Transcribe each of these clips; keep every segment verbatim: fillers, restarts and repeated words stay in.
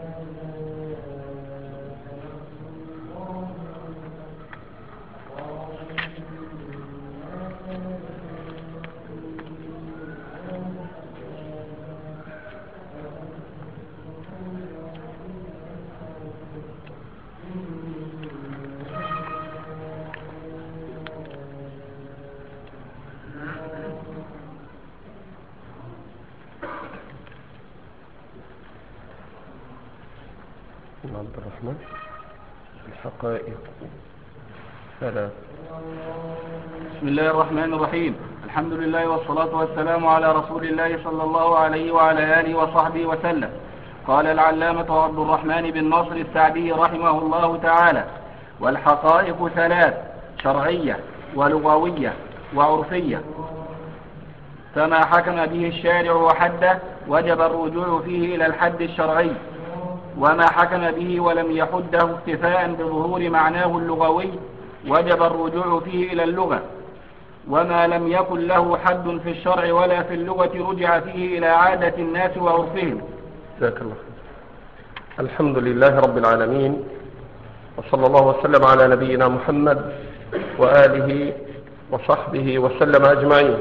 عبد الرحمن الحقائق ثلاث. بسم الله الرحمن الرحيم. الحمد لله والصلاة والسلام على رسول الله صلى الله عليه وعلى آله وصحبه وسلم. قال العلامة عبد الرحمن بن ناصر السعدي رحمه الله تعالى: والحقائق ثلاث: شرعية ولغوية وعرفية. فما حكم به الشارع وحده وجب الرجوع فيه إلى الحد الشرعي، وما حكم به ولم يحده اكتفاء بظهور معناه اللغوي وجب الرجوع فيه إلى اللغة، وما لم يكن له حد في الشرع ولا في اللغة رجع فيه إلى عادة الناس وعرفهم. جزاك الله خير. الحمد لله رب العالمين، وصلى الله وسلم على نبينا محمد وآله وصحبه وسلم أجمعين.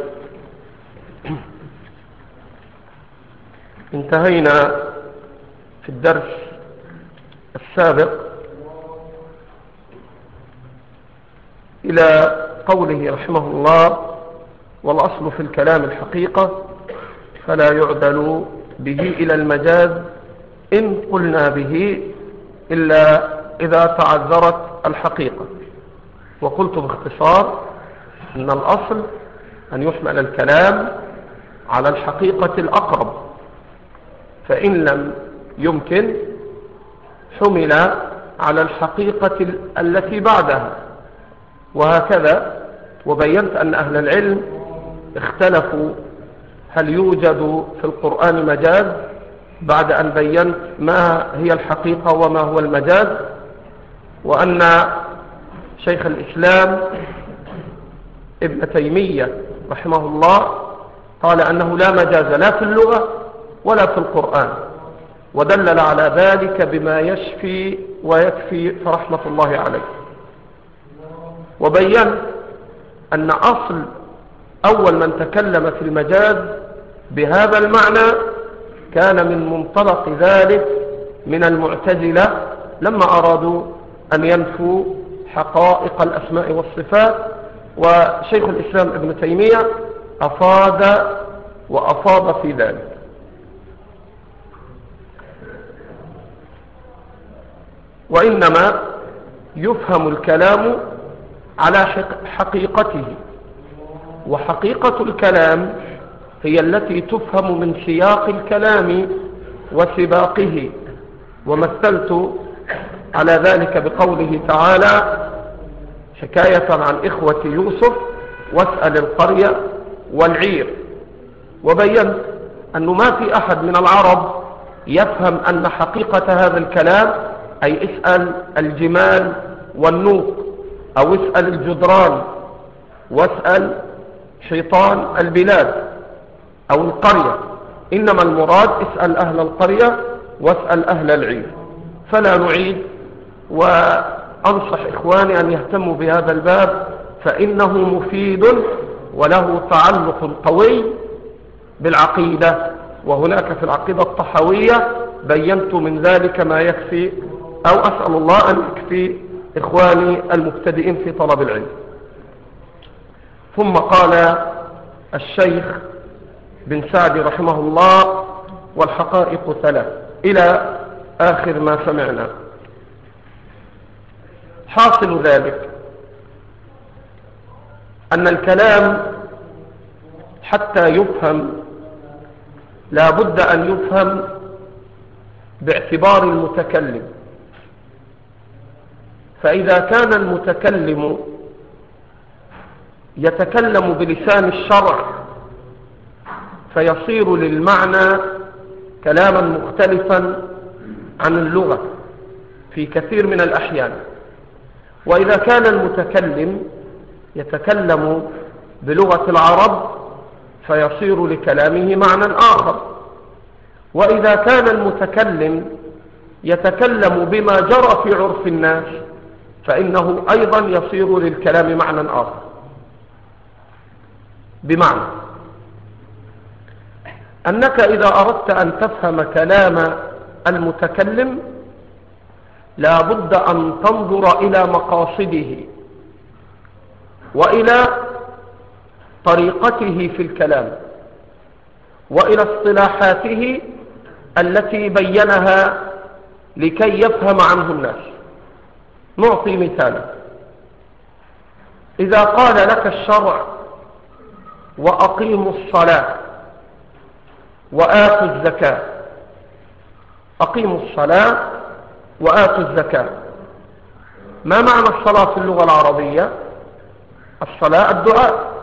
انتهينا في الدرس السابق إلى قوله رحمه الله: والأصل في الكلام الحقيقة فلا يعدل به إلى المجاز إن قلنا به إلا إذا تعذرت الحقيقة. وقلت باختصار أن الأصل أن يحمل الكلام على الحقيقة الأقرب، فإن لم يمكن حمل على الحقيقة التي بعدها، وهكذا. وبينت أن أهل العلم اختلفوا هل يوجد في القرآن مجاز بعد أن بينت ما هي الحقيقة وما هو المجاز، وأن شيخ الإسلام ابن تيمية رحمه الله قال أنه لا مجاز لا في اللغة ولا في القرآن، ودلل على ذلك بما يشفي ويكفي فرحمة الله عليه. وبين أن أصل أول من تكلم في المجاز بهذا المعنى كان من منطلق ذلك من المعتزلة لما أرادوا أن ينفوا حقائق الأسماء والصفات، وشيخ الإسلام ابن تيمية أفاد وأفاض في ذلك. وإنما يفهم الكلام على حقيقته، وحقيقة الكلام هي التي تفهم من سياق الكلام وسباقه. ومثلت على ذلك بقوله تعالى حكاية عن إخوة يوسف: واسأل القرية والعير. وبينت أنه ما في أحد من العرب يفهم أن حقيقة هذا الكلام أي اسأل الجمال والنوق، أو اسأل الجدران، واسأل حيطان البلاد أو القرية، إنما المراد اسأل أهل القرية واسأل أهل العير. فلا نعيد، وأنصح إخواني أن يهتموا بهذا الباب فإنه مفيد وله تعلق قوي بالعقيدة، وهناك في العقيدة الطحاوية بينت من ذلك ما يكفي، أو أسأل الله أن يكفي إخواني المبتدئين في طلب العلم. ثم قال الشيخ بن سعدي رحمه الله: والحقائق ثلاث، إلى آخر ما سمعنا. حاصل ذلك أن الكلام حتى يفهم لا بد أن يفهم باعتبار المتكلم. فإذا كان المتكلم يتكلم بلسان الشرع فيصير للمعنى كلاما مختلفا عن اللغة في كثير من الأحيان. وإذا كان المتكلم يتكلم بلغة العرب فيصير لكلامه معنى آخر. وإذا كان المتكلم يتكلم بما جرى في عرف الناس فإنه أيضا يصير للكلام معنى آخر. بمعنى أنك إذا أردت أن تفهم كلام المتكلم لا بد أن تنظر إلى مقاصده وإلى طريقته في الكلام وإلى اصطلاحاته التي بينها لكي يفهم عنه الناس. نعطي مثالا: إذا قال لك الشرع وأقيموا الصلاة وآتوا الزكاة، أقيموا الصلاة وآتوا الزكاة، ما معنى الصلاة في اللغة العربية؟ الصلاة الدعاء،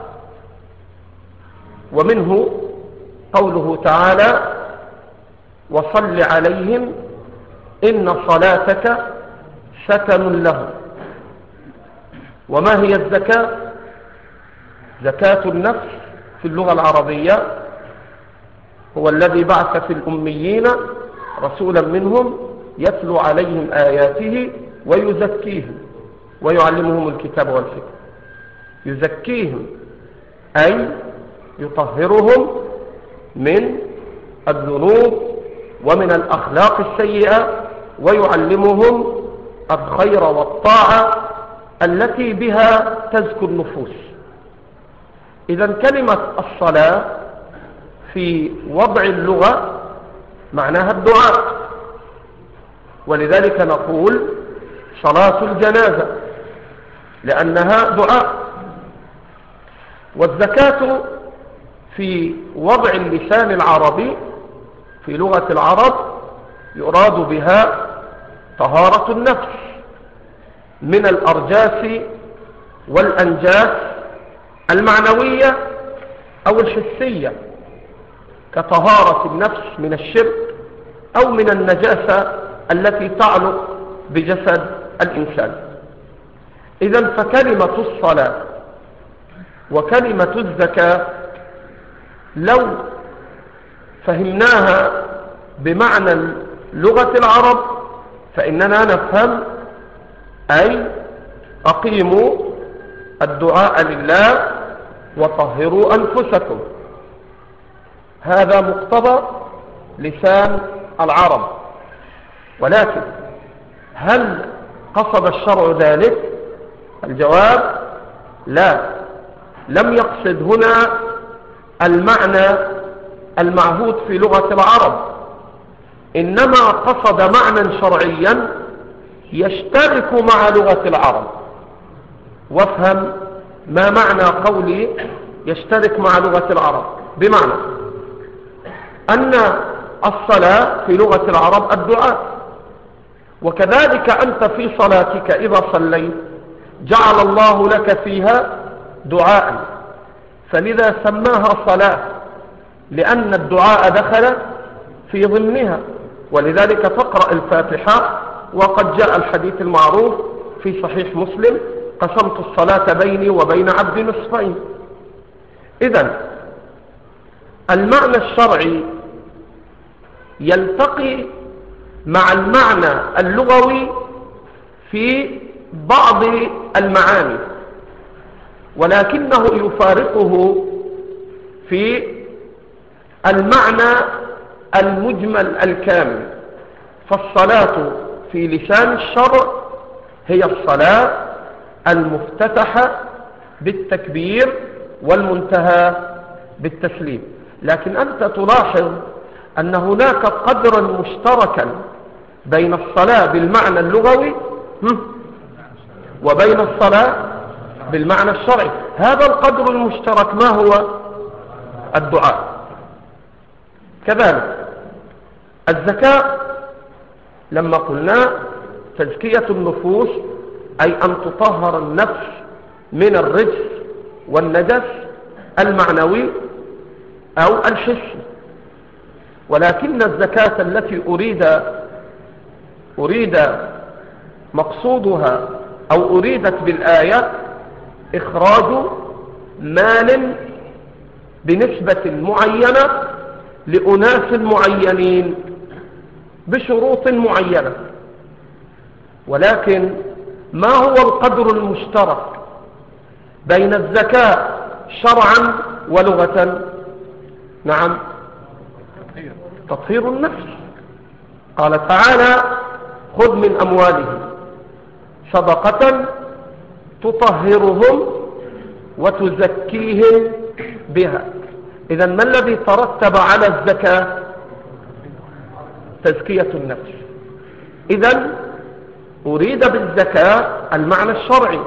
ومنه قوله تعالى: وصل عليهم إن صلاتك سكن لهم. وما هي الزكاة؟ زكاة النفس في اللغة العربية هو الذي بعث في الأميين رسولا منهم يتلو عليهم آياته ويزكيهم ويعلمهم الكتاب والحكمة. يزكيهم أي يطهرهم من الذنوب ومن الأخلاق السيئة ويعلمهم الخير والطاعة التي بها تزكو النفوس. إذن كلمة الصلاة في وضع اللغة معناها الدعاء، ولذلك نقول صلاة الجنازة لأنها دعاء. والزكاة في وضع اللسان العربي في لغة العرب يراد بها طهارة النفس من الأرجاس والأنجاس المعنوية أو الحسية، كطهارة النفس من الشرك أو من النجاسة التي تعلق بجسد الإنسان. إذن فكلمة الصلاة وكلمة الزكاة لو فهمناها بمعنى لغة العرب فإننا نفهم أي أقيموا الدعاء لله وطهروا أنفسكم. هذا مقتضى لسان العرب. ولكن هل قصد الشرع ذلك؟ الجواب لا، لم يقصد هنا المعنى المعهود في لغة العرب، إنما قصد معنى شرعيا يشترك مع لغة العرب. وافهم ما معنى قولي يشترك مع لغة العرب، بمعنى أن الصلاة في لغة العرب الدعاء، وكذلك أنت في صلاتك إذا صليت جعل الله لك فيها دعاء، فلذا سماها صلاة لأن الدعاء دخل في ضمنها. ولذلك تقرأ الفاتحة وقد جاء الحديث المعروف في صحيح مسلم: قسمت الصلاة بيني وبين عبد نصفين. إذن المعنى الشرعي يلتقي مع المعنى اللغوي في بعض المعاني، ولكنه يفارقه في المعنى المجمل الكامل. فالصلاة في لسان الشرع هي الصلاة المفتتحة بالتكبير والمنتهى بالتسليم. لكن أنت تلاحظ أن هناك قدرا مشتركا بين الصلاة بالمعنى اللغوي وبين الصلاة بالمعنى الشرعي. هذا القدر المشترك ما هو؟ الدعاء. كذلك الزكاة لما قلنا تزكية النفوس أي أن تطهر النفس من الرجس والنجس المعنوي أو الحسي. ولكن الزكاة التي أريد أريد مقصودها أو أريدت بالآية إخراج مال بنسبة معينة لأناس معينين، بشروط معينة، ولكن ما هو القدر المشترك بين الزكاة شرعا ولغة؟ نعم، تطهير النفس. قال تعالى: خذ من أموالهم صدقة تطهرهم وتزكيهم بها. إذن ما الذي ترتب على الزكاة؟ تزكية النفس. إذن أريد بالزكاة المعنى الشرعي،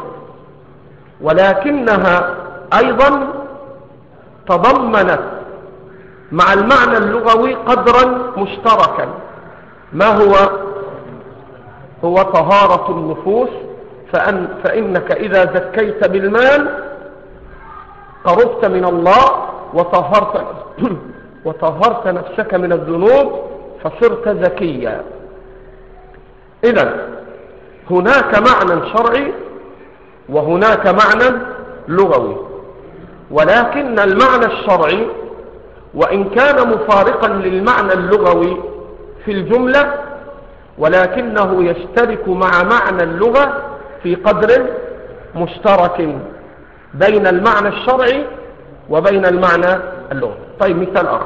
ولكنها أيضا تضمنت مع المعنى اللغوي قدرا مشتركا. ما هو؟ هو طهارة النفوس. فأن فإنك إذا زكيت بالمال قربت من الله وطهرت, وطهرت نفسك من الذنوب فصرت زكيا. إذن هناك معنى شرعي وهناك معنى لغوي، ولكن المعنى الشرعي وإن كان مفارقا للمعنى اللغوي في الجملة، ولكنه يشترك مع معنى اللغة في قدر مشترك بين المعنى الشرعي وبين المعنى اللغوي. طيب، مثال آخر: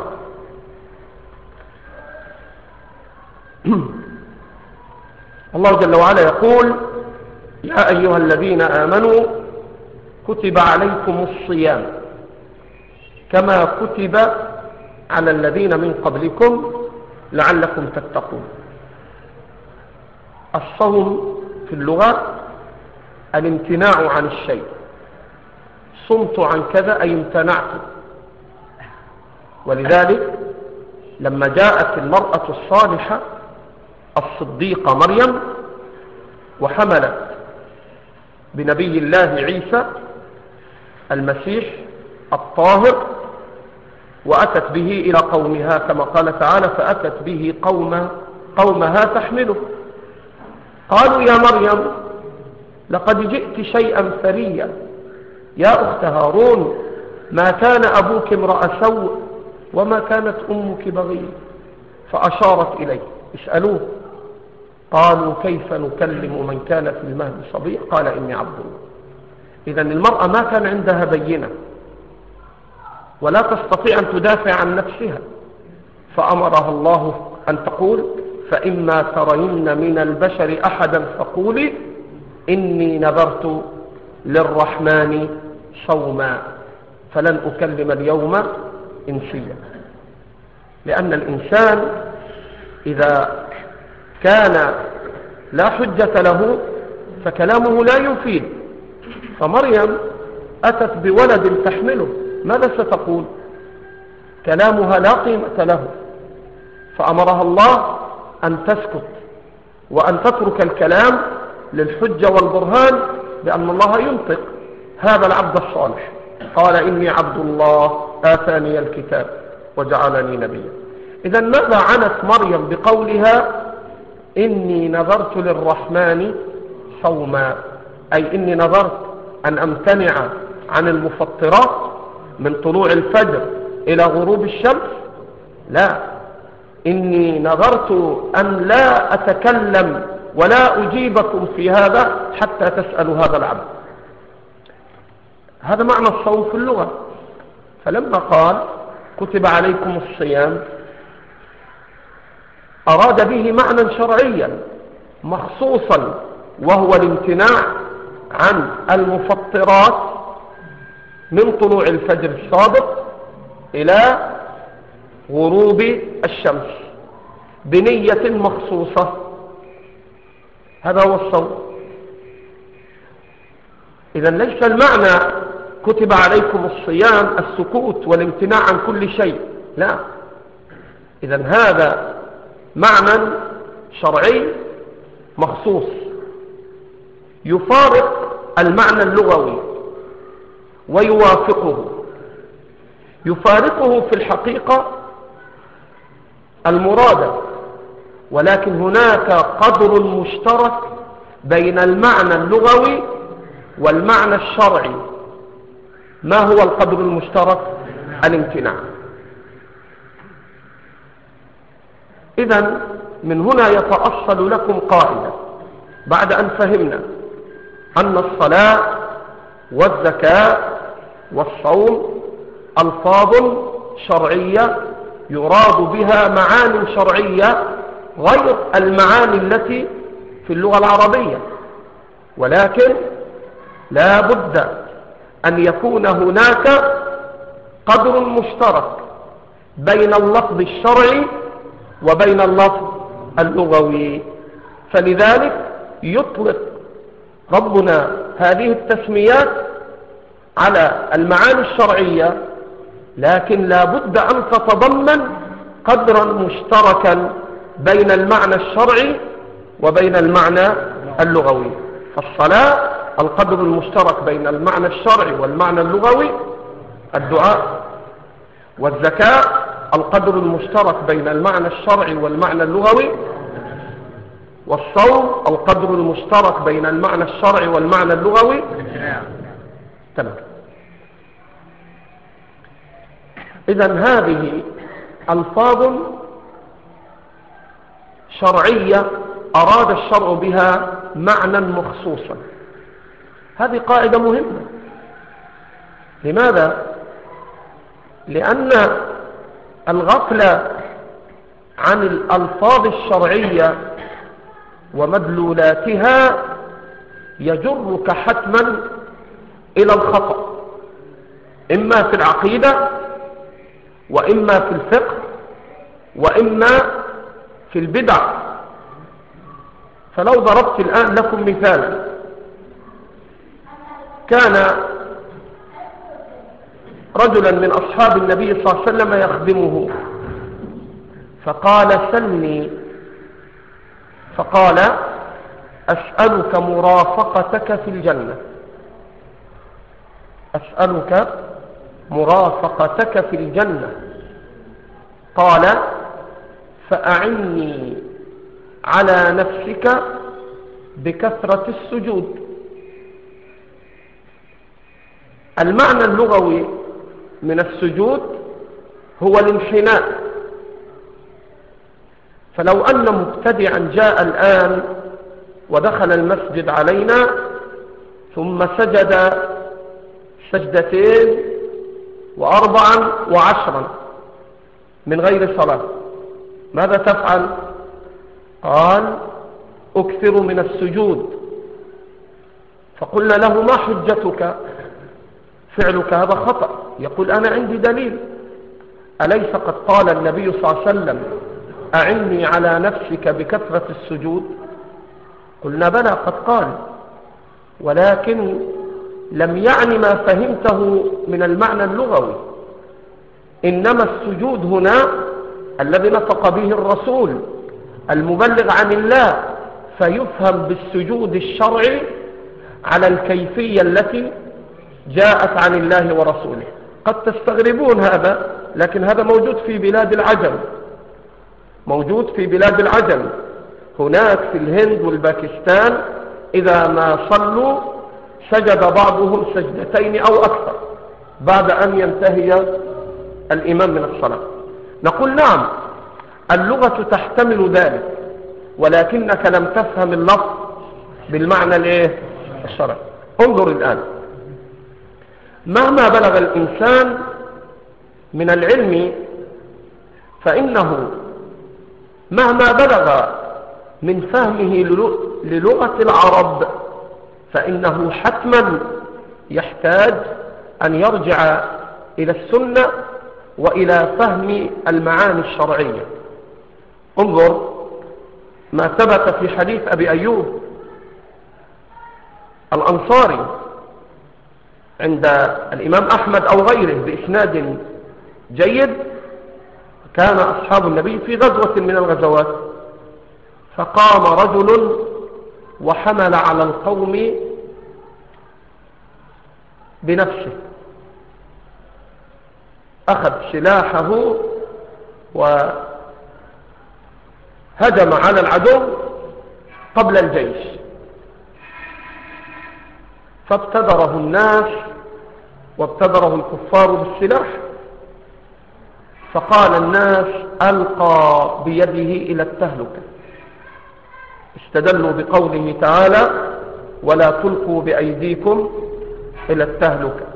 الله جل وعلا يقول: يا أيها الذين آمنوا كتب عليكم الصيام كما كتب على الذين من قبلكم لعلكم تتقون. الصوم في اللغة الامتناع عن الشيء. صمت عن كذا أي امتنعت. ولذلك لما جاءت المرأة الصالحة الصديقة مريم وحملت بنبي الله عيسى المسيح الطاهر وأتت به إلى قومها كما قال تعالى: فأتت به قوم قومها تحمله. قالوا: يا مريم لقد جئت شيئا فريا، يا أخت هارون ما كان أبوك امرأ سوء وما كانت أمك بغيا. فأشارت إليه. اسألوه. قالوا: كيف نكلم من كان في المهد صبيا؟ قال: إني عبد الله. إذن المرأة ما كان عندها بينة ولا تستطيع أن تدافع عن نفسها، فأمرها الله أن تقول: فإما ترين من البشر أحدا فقولي إني نذرت للرحمن صوما فلن أكلم اليوم إنسيا. لأن الإنسان إذا كان لا حجة له فكلامه لا يفيد. فمريم أتت بولد تحمله، ماذا ستقول؟ كلامها لا قيمة له. فأمرها الله أن تسكت وأن تترك الكلام للحجة والبرهان بأن الله ينطق. هذا العبد الصالح قال: إني عبد الله آتاني الكتاب وجعلني نبيا. إذن ماذا عنت مريم بقولها إني نذرت للرحمن صوما؟ أي إني نذرت أن أمتنع عن المفطرات من طلوع الفجر إلى غروب الشمس؟ لا، إني نذرت أن لا أتكلم ولا أجيبكم في هذا حتى تسألوا هذا العبد. هذا معنى الصوم في اللغة. فلما قال كتب عليكم الصيام أراد به معنى شرعيا مخصوصا، وهو الامتناع عن المفطرات من طلوع الفجر الصادق إلى غروب الشمس بنية مخصوصة. هذا هو الصوم. إذن ليس المعنى كتب عليكم الصيام السكوت والامتناع عن كل شيء، لا. إذن هذا معنى شرعي مخصوص يفارق المعنى اللغوي ويوافقه. يفارقه في الحقيقة المرادة، ولكن هناك قدر مشترك بين المعنى اللغوي والمعنى الشرعي. ما هو القدر المشترك؟ الامتناع. إذن من هنا يتأصل لكم قاعدة بعد أن فهمنا أن الصلاة والزكاة والصوم ألفاظ شرعية يراد بها معاني شرعية غير المعاني التي في اللغة العربية، ولكن لا بد أن يكون هناك قدر مشترك بين اللفظ الشرعي وبين اللفظ اللغوي. فلذلك يطلق ربنا هذه التسميات على المعاني الشرعية، لكن لا بد أن تتضمن قدرا مشتركا بين المعنى الشرعي وبين المعنى اللغوي. فالصلاة القدر المشترك بين المعنى الشرعي والمعنى اللغوي الدعاء، والزكاة القدر المشترك بين المعنى الشرعي والمعنى اللغوي، والصوم القدر المشترك بين المعنى الشرعي والمعنى اللغوي. تمام. إذن هذه ألفاظ شرعية أراد الشرع بها معنى مخصوصا. هذه قاعدة مهمة. لماذا؟ لأن الغفلة عن الألفاظ الشرعية ومدلولاتها يجرك حتما إلى الخطأ، إما في العقيدة وإما في الفقه وإما في البدع. فلو ضربت الآن لكم مثالا، كان رجلا من أصحاب النبي صلى الله عليه وسلم يخدمه، فقال سلني، فقال أسألك مرافقتك في الجنة، أسألك مرافقتك في الجنة. قال فأعني على نفسك بكثرة السجود. المعنى اللغوي من السجود هو الانحناء. فلو أن مبتدعا جاء الآن ودخل المسجد علينا ثم سجد سجدتين وأربعا وعشرا من غير صلاة، ماذا تفعل؟ قال أكثر من السجود. فقلنا له ما حجتك؟ فعلك هذا خطأ. يقول أنا عندي دليل، أليس قد قال النبي صلى الله عليه وسلم أعني على نفسك بكثرة السجود؟ قلنا بلى قد قال، ولكن لم يعني ما فهمته من المعنى اللغوي. إنما السجود هنا الذي نطق به الرسول المبلغ عن الله، فيفهم بالسجود الشرعي على الكيفية التي جاءت عن الله ورسوله. قد تستغربون هذا، لكن هذا موجود في بلاد العجم، موجود في بلاد العجم. هناك في الهند والباكستان إذا ما صلوا سجد بعضهم سجدتين أو أكثر بعد أن ينتهي الإمام من الصلاة. نقول نعم اللغة تحتمل ذلك، ولكنك لم تفهم اللفظ بالمعنى الايه الشرعي. انظر الآن، مهما بلغ الإنسان من العلم فإنه مهما بلغ من فهمه للغة العرب فإنه حتما يحتاج أن يرجع إلى السنة وإلى فهم المعاني الشرعية. انظر ما ثبت في حديث أبي أيوب الأنصاري عند الإمام أحمد أو غيره بإسناد جيد. كان أصحاب النبي في غزوة من الغزوات، فقام رجل وحمل على القوم بنفسه، أخذ سلاحه وهجم على العدو قبل الجيش، فابتدره الناس وابتدره الكفار بالسلاح، فقال الناس ألقى بيده إلى التهلكة، استدلوا بقوله تعالى ولا تلقوا بأيديكم إلى التهلكة.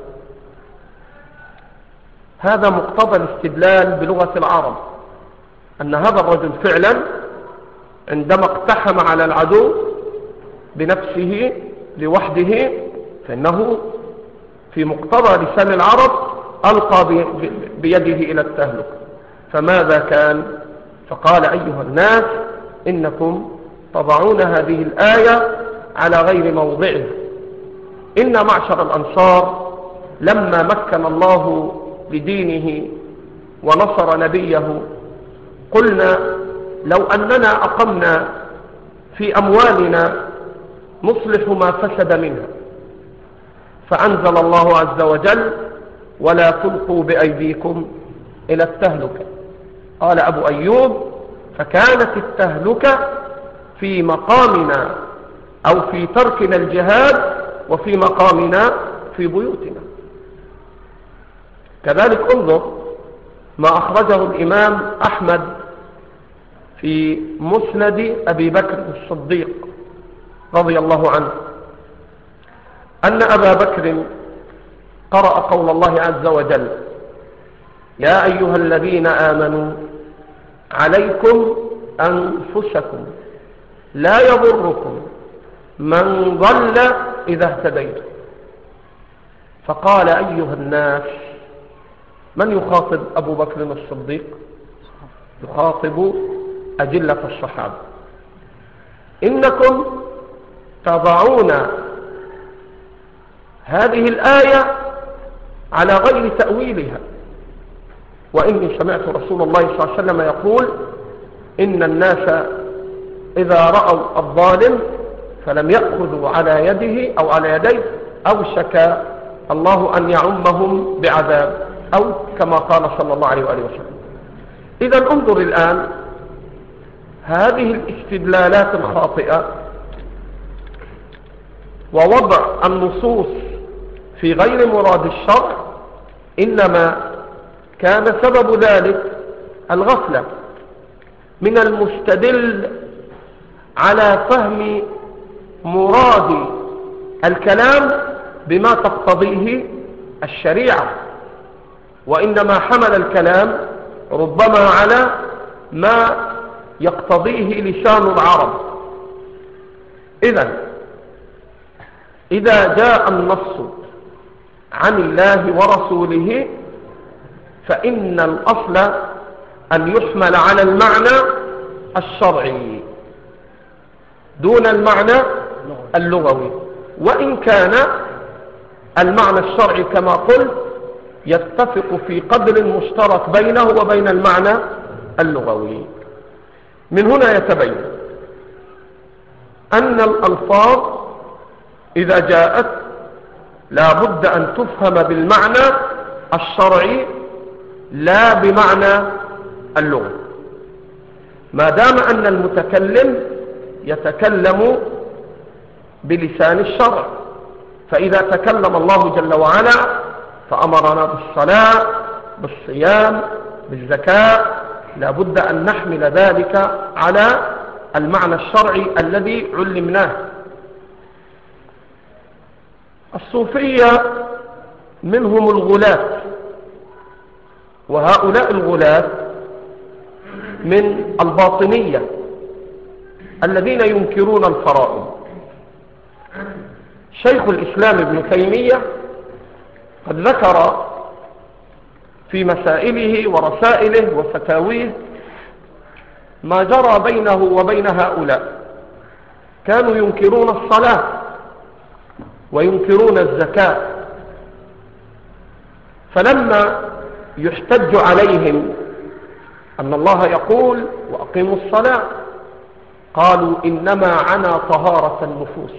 هذا مقتضى الاستدلال بلغة العرب، أن هذا الرجل فعلا عندما اقتحم على العدو بنفسه لوحده فإنه في مقتضى لسان العرب ألقى بيده إلى التهلكة. فماذا كان؟ فقال أيها الناس إنكم تضعون هذه الآية على غير موضعها. إن معشر الأنصار لما مكن الله لدينه ونصر نبيه قلنا لو أننا أقمنا في أموالنا نصلح ما فسد منها، فأنزل الله عز وجل ولا تلقوا بأيديكم إلى التهلكة. قال أبو أيوب فكانت التهلكة في مقامنا أو في تركنا الجهاد وفي مقامنا في بيوتنا. كذلك انظر ما أخرجه الإمام أحمد في مسند أبي بكر الصديق رضي الله عنه أن أبا بكر قرأ قول الله عز وجل يا أيها الذين آمنوا عليكم أنفسكم لا يضركم من ضل إذا اهتديتم. فقال أيها الناس، من يخاطب أبو بكر الصديق؟ يخاطب أجلة الصحابة. إنكم تضعون هذه الآية على غير تأويلها، وإني سمعت رسول الله صلى الله عليه وسلم يقول إن الناس إذا رأوا الظالم فلم يأخذوا على يده أو على يديه أوشك الله أن يعمهم بعذاب، أو كما قال صلى الله عليه وآله وسلم. إذا انظر الآن هذه الاستدلالات الخاطئة ووضع النصوص في غير مراد الشرع إنما كان سبب ذلك الغفلة من المستدل على فهم مراد الكلام بما تقتضيه الشريعة، وإنما حمل الكلام ربما على ما يقتضيه لسان العرب. إذن إذا جاء النص عن الله ورسوله فإن الأصل أن يحمل على المعنى الشرعي دون المعنى اللغوي، وإن كان المعنى الشرعي كما قلت يتفق في قدر مشترك بينه وبين المعنى اللغوي. من هنا يتبين أن الألفاظ إذا جاءت لا بد أن تفهم بالمعنى الشرعي لا بمعنى اللغة، ما دام أن المتكلم يتكلم بلسان الشرع. فإذا تكلم الله جل وعلا فأمرنا بالصلاة بالصيام بالزكاة لا بد أن نحمل ذلك على المعنى الشرعي الذي علمناه. الصوفية منهم الغلاة، وهؤلاء الغلاة من الباطنية الذين ينكرون الفرائض. شيخ الإسلام ابن تيمية قد ذكر في مسائله ورسائله وفتاويه ما جرى بينه وبين هؤلاء. كانوا ينكرون الصلاة وينكرون الزكاة، فلما يحتج عليهم أن الله يقول وأقيموا الصلاة قالوا إنما عنا طهارة النفوس،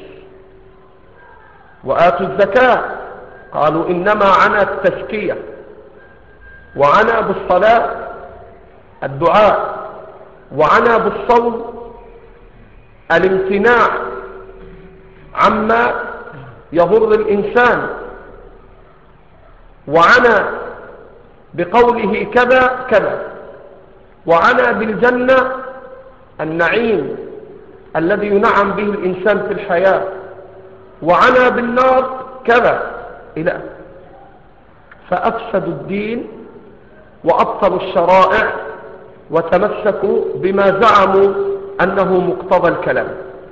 وآتوا الزكاة قالوا إنما عنا التزكية، وعنا بالصلاة الدعاء، وعنا بالصوم الامتناع عما يضر الإنسان، وعنا بقوله كذا كذا، وعنى بالجنة النعيم الذي ينعم به الإنسان في الحياة، وعنى بالنار كذا إلى فأفسدوا الدين وأبطلوا الشرائع وتمسكوا بما زعموا أنه مقتضى الكلام.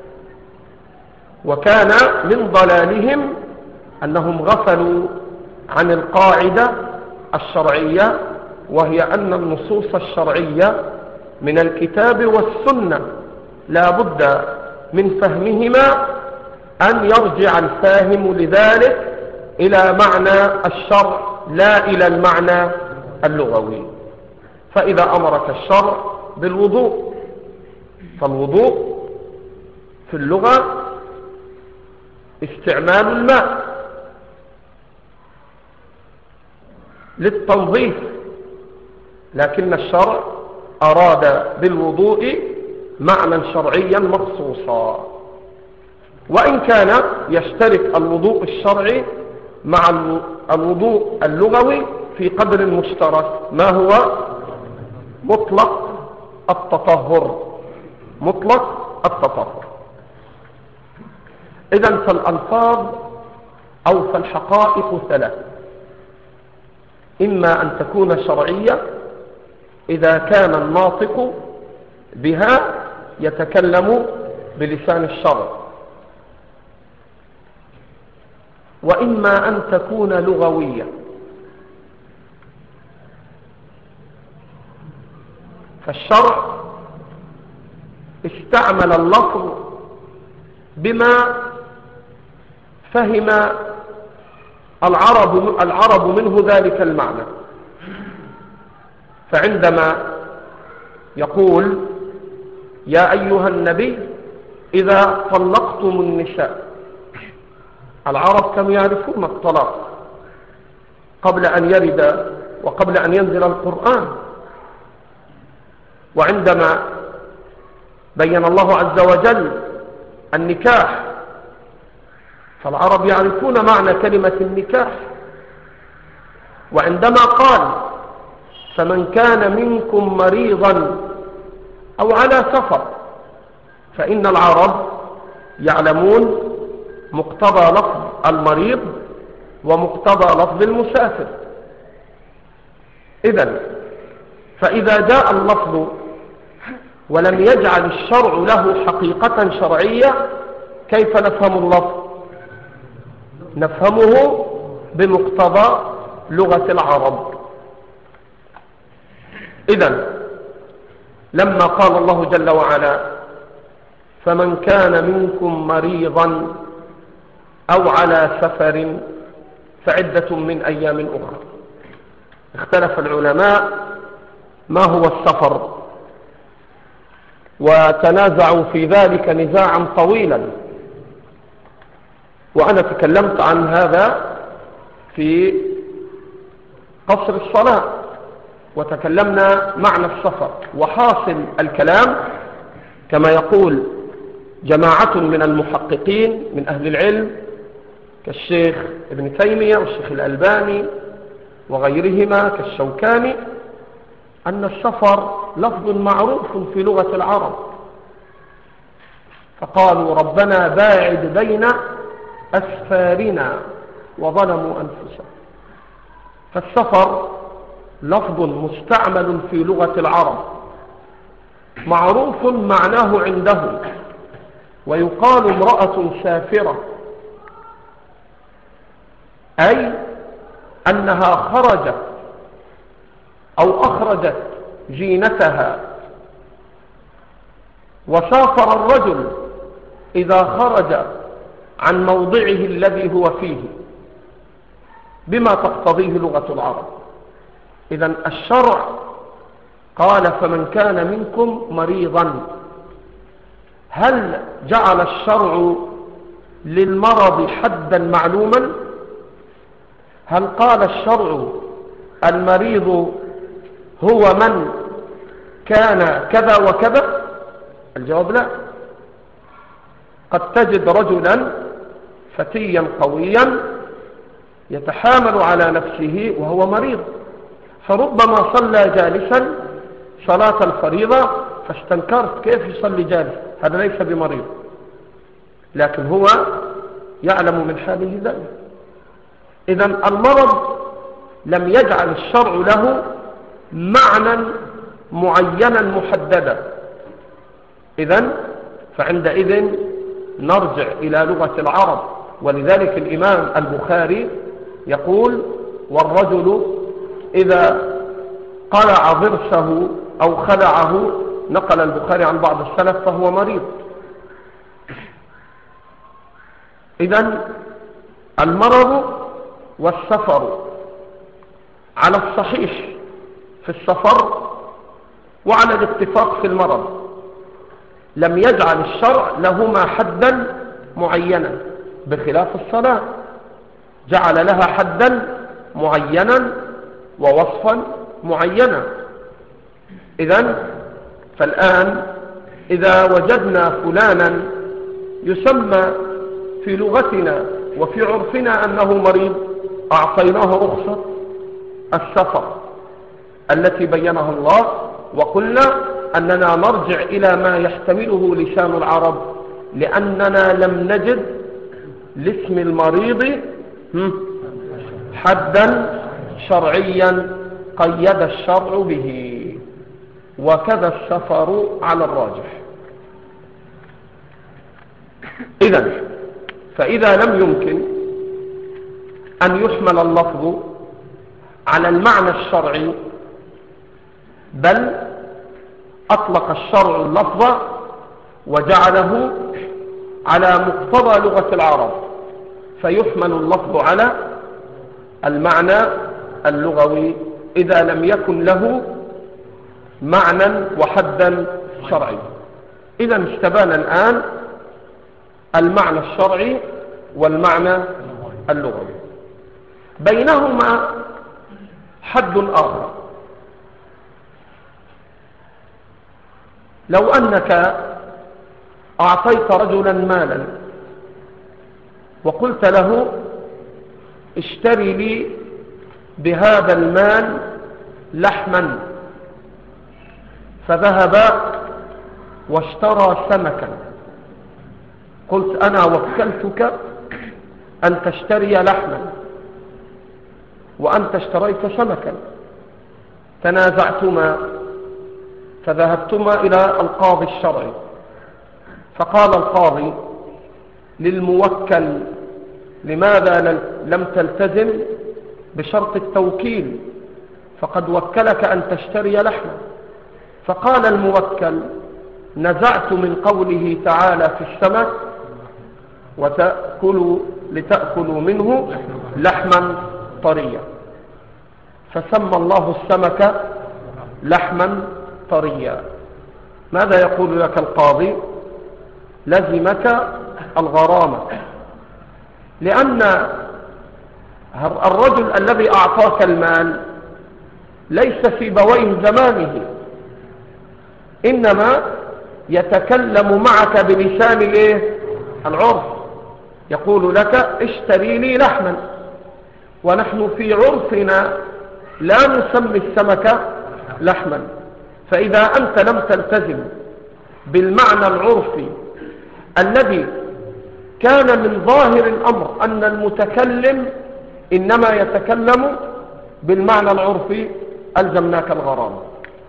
وكان من ضلالهم أنهم غفلوا عن القاعدة الشرعية، وهي أن النصوص الشرعية من الكتاب والسنة لا بد من فهمهما أن يرجع الفاهم لذلك إلى معنى الشرع لا إلى المعنى اللغوي. فإذا أمرك الشرع بالوضوء، فالوضوء في اللغة استعمال الماء للتنظيف، لكن الشرع أراد بالوضوء معنى شرعيا مخصوصا، وإن كان يشترك الوضوء الشرعي مع الوضوء اللغوي في قدر مشترك، ما هو مطلق التطهر. مطلق التطهر. إذن فالألفاظ أو فالحقائق ثلاث: إما أن تكون شرعية إذا كان الناطق بها يتكلم بلسان الشرع، وإما أن تكون لغوية. فالشرع استعمل اللفظ بما فهم العرب العرب منه ذلك المعنى. فعندما يقول يا أيها النبي إذا طلقتم النساء، العرب كانوا يعرفون الطلاق قبل أن يرد وقبل أن ينزل القرآن. وعندما بين الله عز وجل النكاح، فالعرب يعرفون معنى كلمة النكاح. وعندما قال فمن كان منكم مريضا أو على سفر، فإن العرب يعلمون مقتضى لفظ المريض ومقتضى لفظ المسافر. إذن فإذا جاء اللفظ ولم يجعل الشرع له حقيقة شرعية، كيف نفهم اللفظ؟ نفهمه بمقتضى لغة العرب. إذن لما قال الله جل وعلا فمن كان منكم مريضا أو على سفر فعدة من أيام أخرى، اختلف العلماء ما هو السفر، وتنازعوا في ذلك نزاعا طويلا، وأنا تكلمت عن هذا في قصر الصلاة وتكلمنا معنى السفر. وحاصل الكلام كما يقول جماعة من المحققين من أهل العلم كالشيخ ابن تيمية والشيخ الألباني وغيرهما كالشوكاني، أن السفر لفظ معروف في لغة العرب، فقالوا ربنا باعد بين أسفارنا وظلموا أنفسهم. فالسفر لفظ مستعمل في لغة العرب معروف معناه عندهم. ويقال امرأة سافرة أي أنها خرجت أو أخرجت زينتها. وسافر الرجل إذا خرج عن موضعه الذي هو فيه بما تقتضيه لغة العرب. إذن الشرع قال فمن كان منكم مريضا، هل جعل الشرع للمرض حدا معلوما؟ هل قال الشرع المريض هو من كان كذا وكذا؟ الجواب لا. قد تجد رجلا فتيا قويا يتحامل على نفسه وهو مريض، فربما صلى جالسا صلاة الفريضة فاستنكرت كيف يصلي جالس، هذا ليس بمريض، لكن هو يعلم من حاله ذلك. إذن المرض لم يجعل الشرع له معنى معينا محددا. إذن فعندئذ نرجع إلى لغة العرب، ولذلك الإمام البخاري يقول: والرجل إذا قلع ضرسه أو خلعه، نقل البخاري عن بعض السلف، فهو مريض. إذن المرض والسفر على الصحيح في السفر وعلى الاتفاق في المرض لم يجعل الشرع لهما حدا معينا، بخلاف الصلاة جعل لها حدا معينا ووصفا معينا. إذن فالآن إذا وجدنا فلانا يسمى في لغتنا وفي عرفنا أنه مريض، أعطيناه رخصة السفر التي بينها الله، وقلنا أننا نرجع إلى ما يحتمله لسان العرب، لأننا لم نجد لاسم المريض حدا شرعيا قيد الشرع به، وكذا السفر على الراجح. إذن فإذا لم يمكن أن يحمل اللفظ على المعنى الشرعي، بل أطلق الشرع اللفظ وجعله على مقتضى لغة العرب، فيحمل اللفظ على المعنى اللغوي إذا لم يكن له معنى وحدا شرعي. إذا استبان الآن المعنى الشرعي والمعنى اللغوي، بينهما حد آخر. لو أنك أعطيت رجلا مالا وقلت له: اشتري لي بهذا المال لحما، فذهب واشترى سمكا، قلت: أنا وكلتك أن تشتري لحما وأنت اشتريت سمكا، تنازعتما فذهبتما إلى القاضي الشرعي، فقال القاضي للموكل: لماذا لم تلتزم بشرط التوكيل، فقد وكلك أن تشتري لحما؟ فقال الموكل: نزعت من قوله تعالى في السمك وتأكلوا لتأكلوا منه لحما طريا، فسمى الله السمك لحما طريا. ماذا يقول لك القاضي؟ لزمك الغرامة، لأن الرجل الذي أعطاك المال ليس في بويه زمانه، إنما يتكلم معك بلسان الايه؟ العرف، يقول لك: اشتري لي لحما، ونحن في عرفنا لا نسمي السمك لحما. فإذا أنت لم تلتزم بالمعنى العرفي الذي كان من ظاهر الأمر أن المتكلم إنما يتكلم بالمعنى العرفي، ألزمناك الغرامة.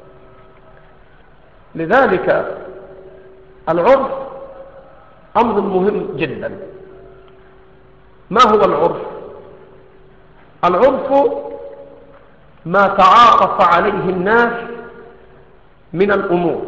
لذلك العرف أمر مهم جدا. ما هو العرف؟ العرف ما تعارف عليه الناس من الأمور.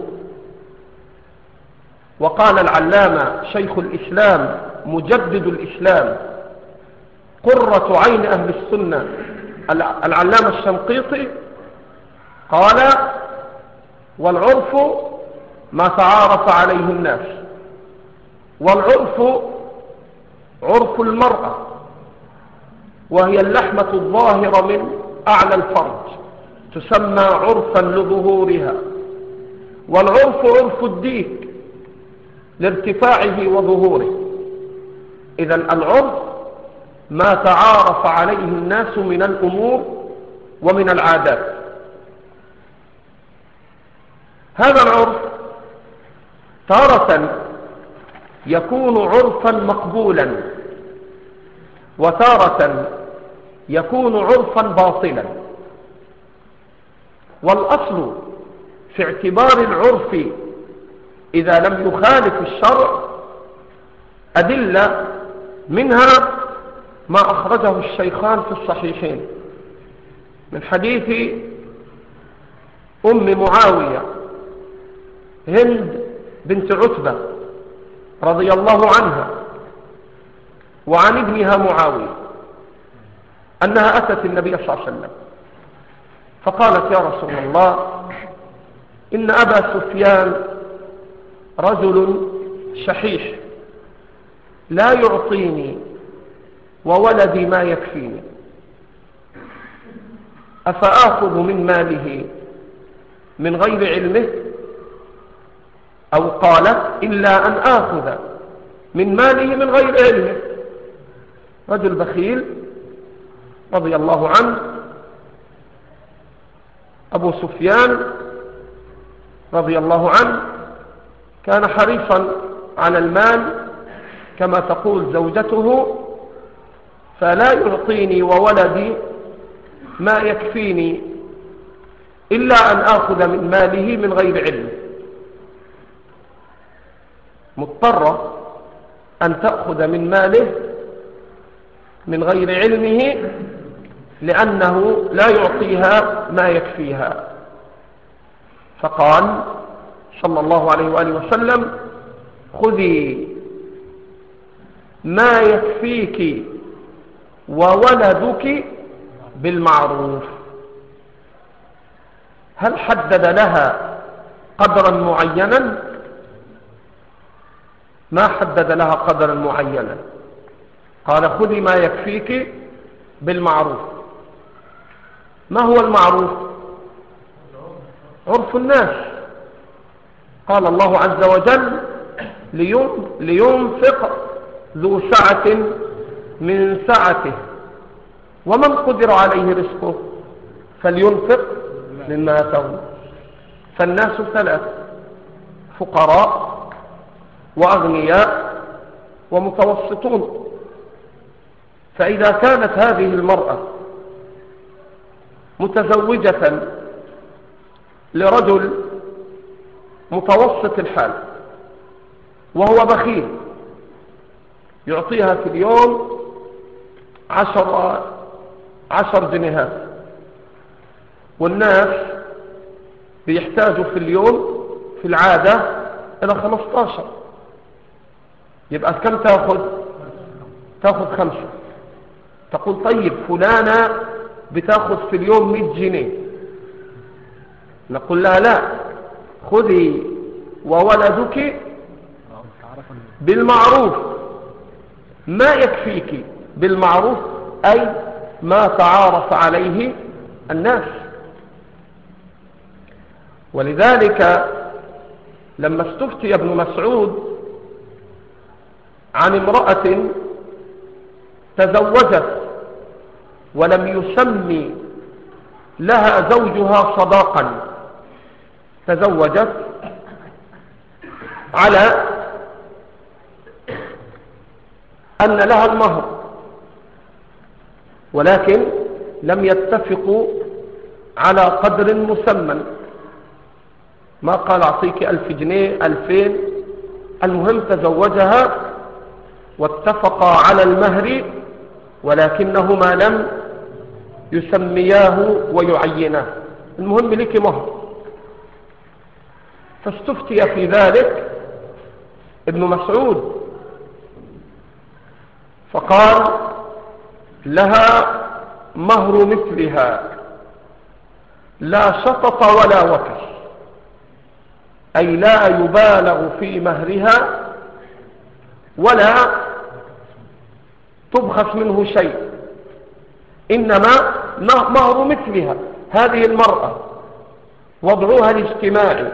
وقال العلامة شيخ الإسلام مجدد الإسلام قرة عين أهل السنة العلامة الشنقيطي، قال: والعرف ما تعارف عليه الناس. والعرف عرف المرأة، وهي اللحمة الظاهرة من أعلى الفرج، تسمى عرفا لظهورها. والعرف عرف الديك لارتفاعه وظهوره. إذن العرف ما تعارف عليه الناس من الأمور ومن العادات. هذا العرف تارة يكون عرفا مقبولا، وتارة يكون عرفا باطلا. والأصل في اعتبار العرف إذا لم يخالف الشرع أدلة، منها ما أخرجه الشيخان في الصحيحين من حديث أم معاوية هند بنت عتبة رضي الله عنها وعن ابنها معاوية أنها أتت النبي صلى الله عليه وسلم فقالت: يا رسول الله، إن أبا سفيان رجل شحيح لا يعطيني وولدي ما يكفيني، أفآخذ من ماله من غير علمه؟ أو قالت: إلا أن آخذ من ماله من غير علمه. رجل بخيل رضي الله عنه أبو سفيان رضي الله عنه كان حريصا على المال كما تقول زوجته، فلا يعطيني وولدي ما يكفيني إلا أن آخذ من ماله من غير علم. مضطرة أن تأخذ من ماله من غير علمه لأنه لا يعطيها ما يكفيها. فقال صلى الله عليه وآله وسلم: خذي ما يكفيك وولدك بالمعروف. هل حدد لها قدرا معينا؟ ما حدد لها قدرا معينا، قال: خذي ما يكفيك بالمعروف. ما هو المعروف؟ عرف الناس. قال الله عز وجل: لينفق ذو سعة من سعته ومن قدر عليه رزقه فلينفق مما آتاه. فالناس ثلاث: فقراء وأغنياء ومتوسطون. فإذا كانت هذه المرأة متزوجة لرجل متوسط الحال وهو بخيل يعطيها في اليوم عشر, عشر جنيهات، والناس بيحتاجوا في اليوم في العادة إلى خمسة عشر، يبقى كم تأخذ؟ تأخذ خمسة. تقول: طيب فلانة بتأخذ في اليوم مئة جنيه. نقول لها: لا، خذي وولدك بالمعروف ما يكفيك بالمعروف، أي ما تعارف عليه الناس. ولذلك لما استفتي ابن مسعود عن امرأة تزوجت ولم يسمي لها زوجها صداقا، تزوجت على أن لها المهر ولكن لم يتفقوا على قدر مسمى، ما قال أعطيك ألف جنيه ألفين، المهم تزوجها واتفقا على المهر ولكنهما لم يسمياه ويعيناه، المهم لك مهر. فاستفتي في ذلك ابن مسعود فقال: لها مهر مثلها لا شطط ولا وكر، أي لا يبالغ في مهرها ولا تبخس منه شيء، إنما مهر مثلها. هذه المرأة وضعها الاجتماعي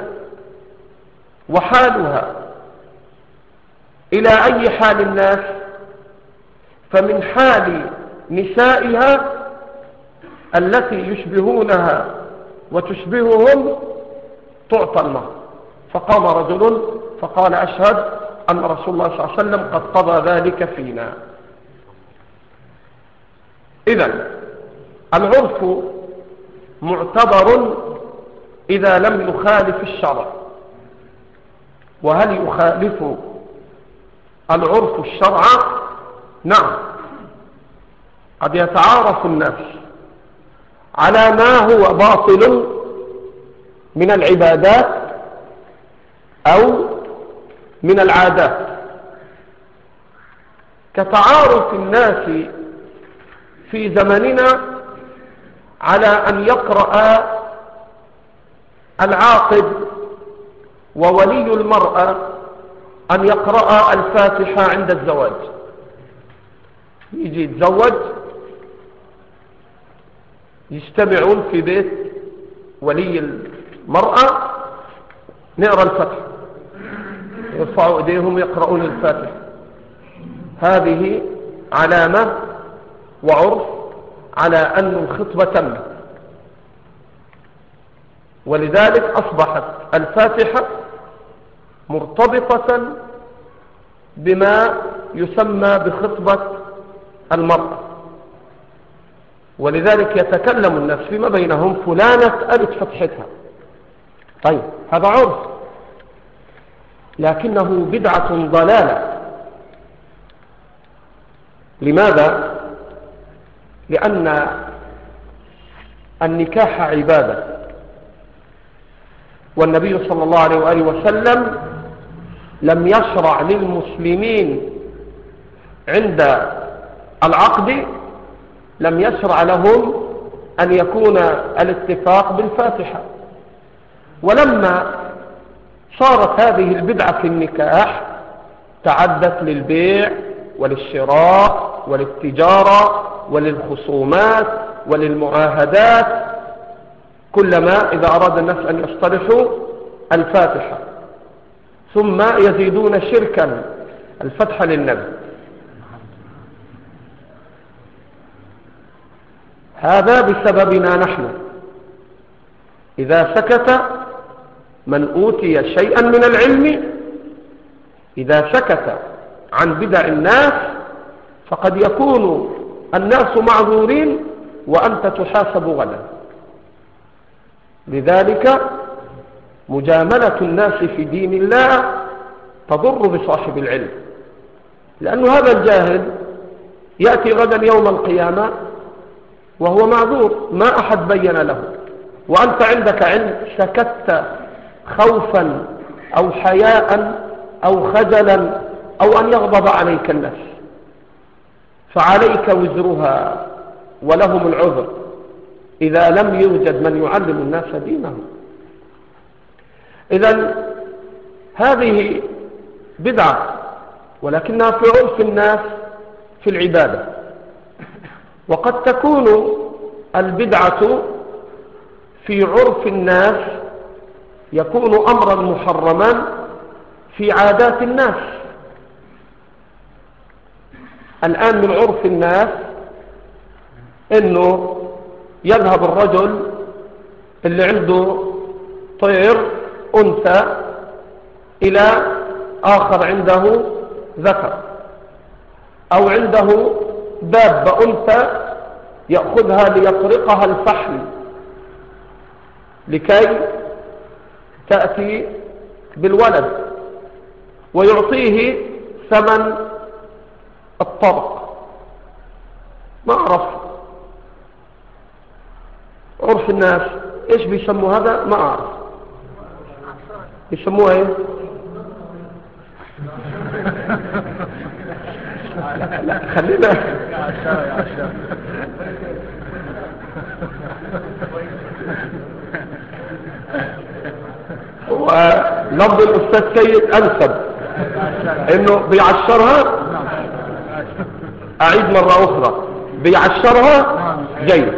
وحالها إلى أي حال الناس، فمن حال نسائها التي يشبهونها وتشبههم تعطى المهر. فقام رجل فقال أشهد أن رسول الله صلى الله عليه وسلم قد قضى ذلك فينا. إذن العرف معتبر إذا لم يخالف الشرع. وهل يخالف العرف الشرع؟ نعم، قد يتعارف الناس على ما هو باطل من العبادات أو من العادات، كتعارف الناس في زمننا على أن يقرأ العاقد وولي المرأة أن يقرأ الفاتحة عند الزواج. يجي يتزوج، يجتمعون في بيت ولي المرأة، نقرأ الفاتحة، يرفعوا ايديهم يقرؤون الفاتحة. هذه علامة وعرف على أن الخطبة تمت، ولذلك أصبحت الفاتحة مرتبطة بما يسمى بخطبة المرأة، ولذلك يتكلم الناس فيما بينهم فلانة قالت فتحتها. طيب هذا عرف، لكنه بدعة ضلالة. لماذا؟ لأن النكاح عبادة، والنبي صلى الله عليه وآله وسلم لم يشرع للمسلمين عند العقد، لم يشرع لهم أن يكون الاتفاق بالفاتحة. ولما صارت هذه البدعة في النكاح تعدت للبيع وللشراء وللتجارة وللخصومات وللمعاهدات، كلما إذا أراد الناس أن يصطلحوا الفاتحة، ثم يزيدون شركا الفتح للنبي. هذا بسببنا نحن. إذا سكت من أوتي شيئا من العلم، إذا سكت عن بدع الناس فقد يكون الناس معذورين وأنت تحاسب غدا. لذلك مجاملة الناس في دين الله تضر بصاحب العلم، لأن هذا الجاهل يأتي غدا يوم القيامة وهو معذور، ما أحد بين له، وأنت عندك علم سكت خوفا أو حياء أو خجلا أو أن يغضب عليك الناس، فعليك وزرها ولهم العذر إذا لم يوجد من يعلم الناس دينهم. إذن هذه بدعة، ولكنها في عرف الناس في العبادة. وقد تكون البدعة في عرف الناس يكون أمرا محرما في عادات الناس. الآن من عرف الناس إنه يذهب الرجل اللي عنده طير أنثى إلى آخر عنده ذكر، أو عنده دابة أنثى يأخذها ليطرقها الفحل لكي تأتي بالولد، ويعطيه ثمن الطرق. ما أعرف عرف الناس إيش بيسموا هذا، ما أعرف بيسموها إيه. لا, لا خلينا ولفظ الأستاذ سيد أنسب إنه بيعشرها. أعيد مرة أخرى، بيعشرها جيد.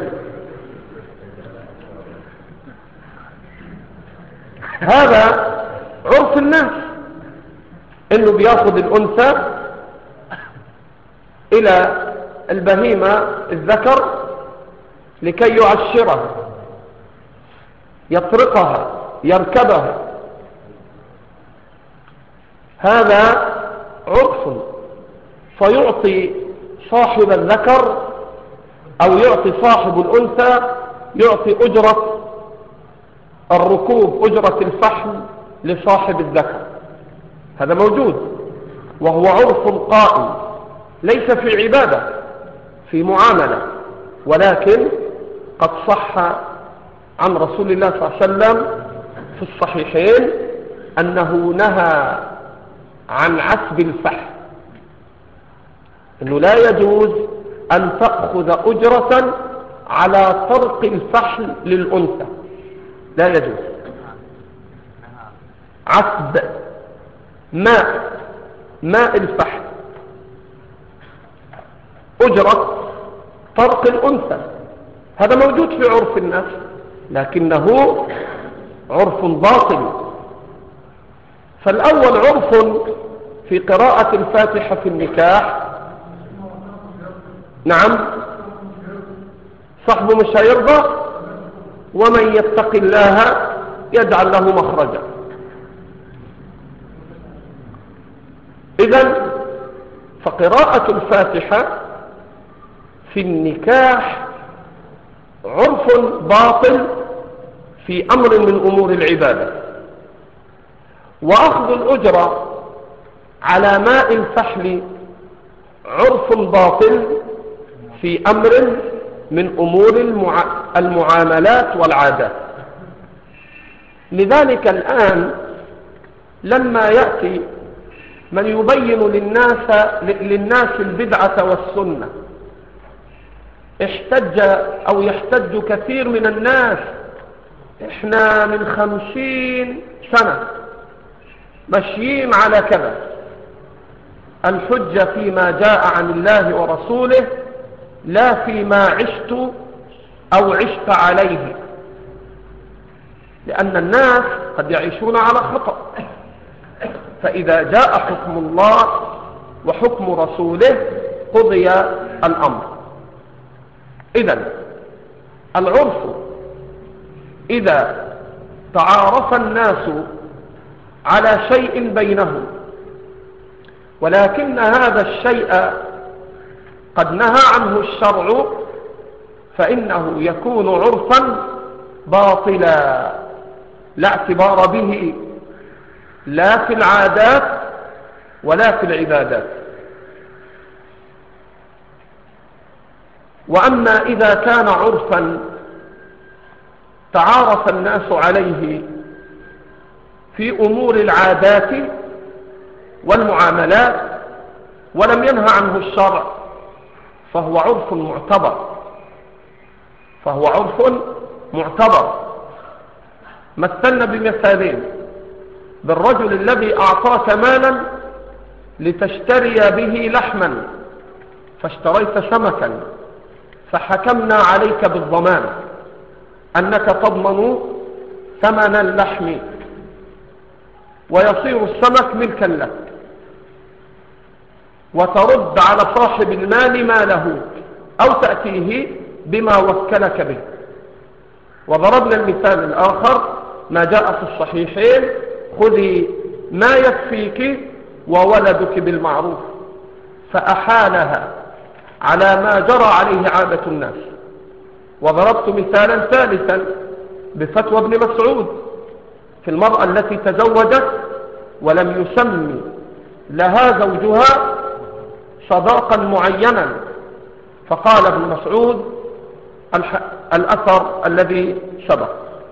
هذا عرف الناس، إنه بياخذ الأنثى إلى البهيمة الذكر لكي يعشرها، يطرقها يركبه. هذا عرف، فيعطي صاحب الذكر أو يعطي صاحب الأنثى يعطي أجرة الركوب، أجرة الفحل لصاحب الذكر. هذا موجود وهو عرف قائم، ليس في عبادة، في معاملة، ولكن قد صح عن رسول الله صلى الله عليه وسلم في الصحيحين أنه نهى عن عسب الفحل، أنه لا يجوز أن تأخذ أجرة على طرق الفحل للأنثى، لا يجوز. عسب ماء ماء الفحل أجرة طرق الأنثى، هذا موجود في عرف الناس، لكنه عرف باطل. فالأول عرف في قراءة الفاتحة في النكاح، نعم، صاحبه مش هيرضى، ومن يتق الله يجعل له مخرجا. إذن فقراءة الفاتحة في النكاح عرف باطل في أمر من أمور العبادة، وأخذ الأجرة على ماء الفحل عرف باطل في أمر من أمور المع... المعاملات والعادات. لذلك الآن لما يأتي من يبين للناس, للناس البدعة والسنة، احتج أو يحتج كثير من الناس، احنا من خمسين سنة ماشيين على كذا، الحجة فيما جاء عن الله ورسوله لا فيما عشت أو عشت عليه، لأن الناس قد يعيشون على خطأ، فإذا جاء حكم الله وحكم رسوله قضي الأمر. إذن العرف إذا تعارف الناس على شيء بينهم، ولكن هذا الشيء قد نهى عنه الشرع، فإنه يكون عرفا باطلا لا اعتبار به لا في العادات ولا في العبادات. وأما إذا كان عرفا تعارف الناس عليه في أمور العادات والمعاملات ولم ينهى عنه الشرع فهو عرف معتبر فهو عرف معتبر مثلنا بمثالين: بالرجل الذي أعطاك مالا لتشتري به لحما فاشتريت سمكا، فحكمنا عليك بالضمان أنك تضمن ثمن اللحم ويصير السمك ملكا لك، وترد على صاحب المال ماله أو تأتيه بما وكلك به. وضربنا المثال الآخر ما جاء في الصحيحين: خذي ما يكفيك وولدك بالمعروف، فأحالها على ما جرى عليه عادة الناس. وضربت مثالا ثالثا بفتوى ابن مسعود في المرأة التي تزوجت ولم يسمي لها زوجها صداقا معينا، فقال ابن مسعود الأثر الذي سبق.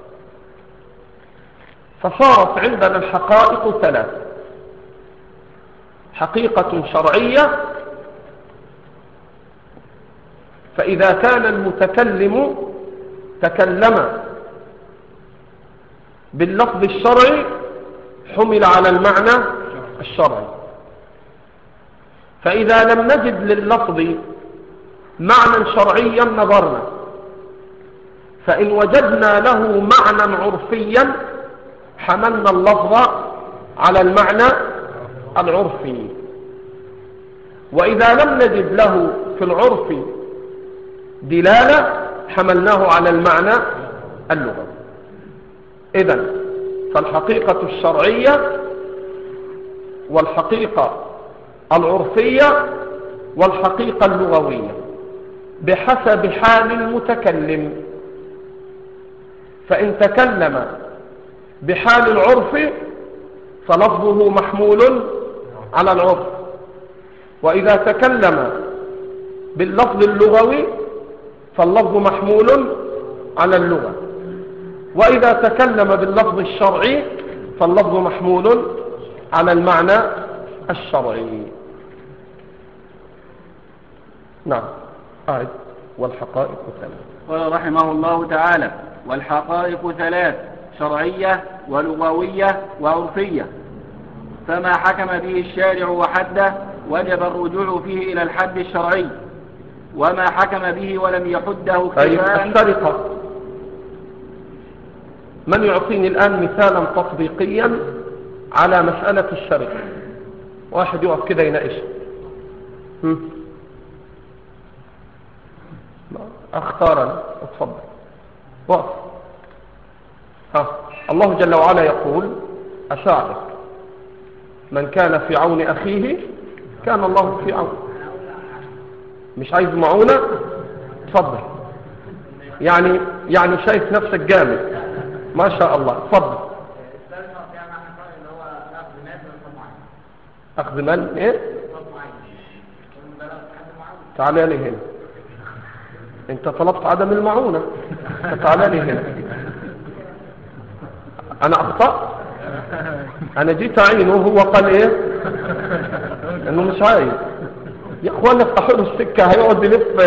فصارت عندنا الحقائق ثلاث: حقيقة شرعية، فإذا كان المتكلم تكلم باللفظ الشرعي حمل على المعنى الشرعي، فإذا لم نجد لللفظ معنى شرعيا نظرنا، فإن وجدنا له معنى عرفيا حملنا اللفظ على المعنى العرفي، وإذا لم نجد له في العرف دلالة حملناه على المعنى اللغوي. إذن فالحقيقة الشرعية والحقيقة العرفية والحقيقة اللغوية بحسب حال المتكلم. فإن تكلم بحال العرف فلفظه محمول على العرف، وإذا تكلم باللفظ اللغوي فاللفظ محمول على اللغة، وإذا تكلم باللفظ الشرعي فاللفظ محمول على المعنى الشرعي. نعم. آه. والحقائق ثلاث. قال رحمه الله تعالى: والحقائق ثلاث: شرعية ولغوية وعرفية. فما حكم به الشارع وحده وجب الرجوع فيه إلى الحد الشرعي، وما حكم به ولم يحده اكتفاء. السرقة، من يعطيني الآن مثالا تطبيقيا على مسألة السرقة؟ واحد يقف كده يناقش. اختارا، اتفضل وقف. ها. الله جل وعلا يقول: أساعدك، من كان في عون أخيه كان الله في عون. مش عايز معونة؟ اتفضل. يعني يعني شايف نفسك جامد ما شاء الله. اتفضل. أخذ مال ايه؟ تعالى لي هنا، انت طلبت عدم المعونة، تعالى لي هنا. انا اخطأت، انا جيت اعينه وهو قال ايه؟ انه مش عايز. يا اخوانا افتحوا له السكة، هيقعد يلف.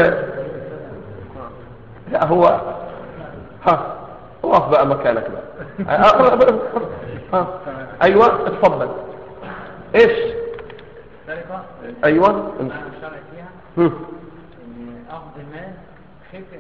يا هو ها وقف بقى مكانك بقى. ها. ايوه اتفضل. ايش؟ سرقة. ايوه. انا شرعي فيها هم. ان اخذ المال خفة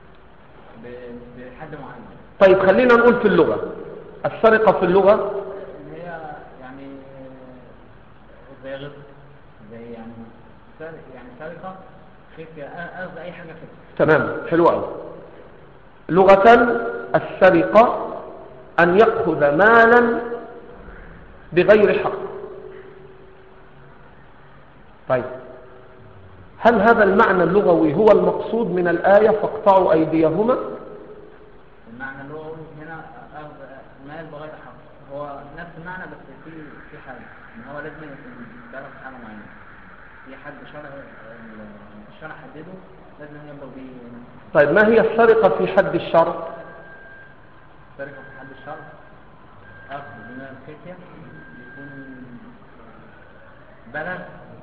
بحد معين. طيب خلينا نقول في اللغة، السرقة في اللغة ان هي يعني زي غصب، زي يعني سرقة، يعني سرقة خفة، اخذ اي حاجة خفة. تمام، حلو قوي. لغة السرقة أن يأخذ مالا بغير حق. طيب هل هذا المعنى اللغوي هو المقصود من الآية فاقطعوا أيديهما؟ المعنى اللغوي هنا أخذ مال بغير حق، هو نفس المعنى بس في في حاجة ان هو لازم يكون بيعرف حاجة معينة، في حد شرع الشرع حدده لازم ينبغ به. طيب ما هي السرقة في حد الشرع؟ السرقة في حد الشرع أخذ من الخفية يكون بلد.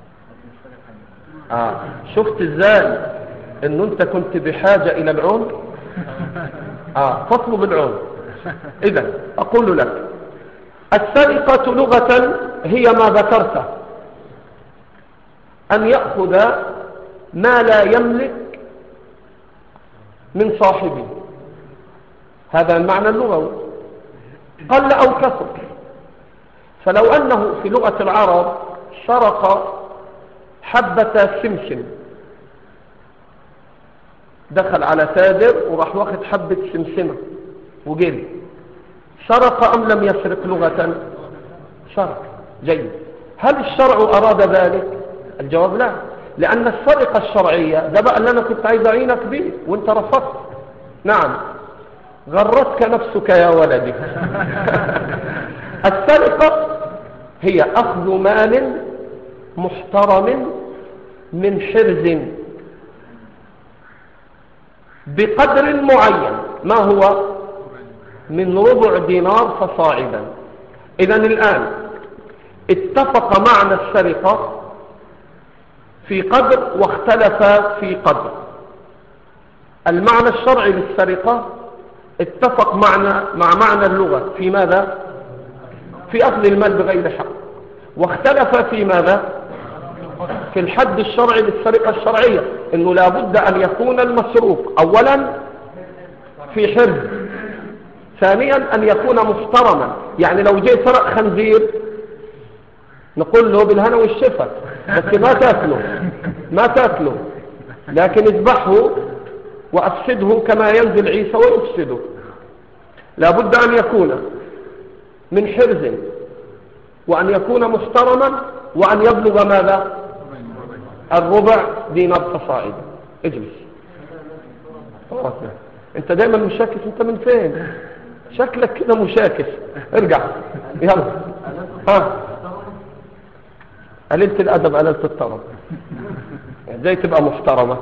آه. شفت ازاي انه انت كنت بحاجة الى العون؟ آه. فاطلب العون. اذا اقول لك السرقة لغة هي ما ذكرته، ان يأخذ ما لا يملك من صاحبه، هذا المعنى اللغوي قل او كثر. فلو انه في لغة العرب سرق حبة سمسم، دخل على تاجر وراح واخد حبة سمسمة وجري، سرق ام لم يسرق؟ لغة سرق. جيد. هل الشرع اراد ذلك؟ الجواب لا، لان السرقة الشرعية ده بقى اللي انا كنت عايز اعينك به وانت رفضت. نعم، غرتك نفسك يا ولدي. السرقة هي اخذ مال محترم من حرز بقدر معين، ما هو؟ من ربع دينار فصاعدا. إذن الآن اتفق معنى السرقة في قدر واختلف في قدر. المعنى الشرعي للسرقة اتفق معنى مع معنى اللغة في ماذا؟ في أخذ المال بغير حق. واختلف في ماذا؟ في الحد الشرعي للسرقة الشرعية، انه لابد ان يكون المسروق اولا في حرز، ثانيا ان يكون محترما. يعني لو جاء سرق خنزير نقول له بالهنا والشفا، بس ما تاكله ما تاكله لكن اذبحه وافسده كما ينزل عيسى ويفسده. لابد ان يكون من حرز، وأن يكون محترما، وأن يبلغ ماذا؟ الربع دينار فصاعدا. اجلس. انت دايما مشاكس، انت من فين؟ شكلك كده مشاكس. ارجع يلا. ها قليلة الأدب قليلة الطرب، ازاي تبقى محترمة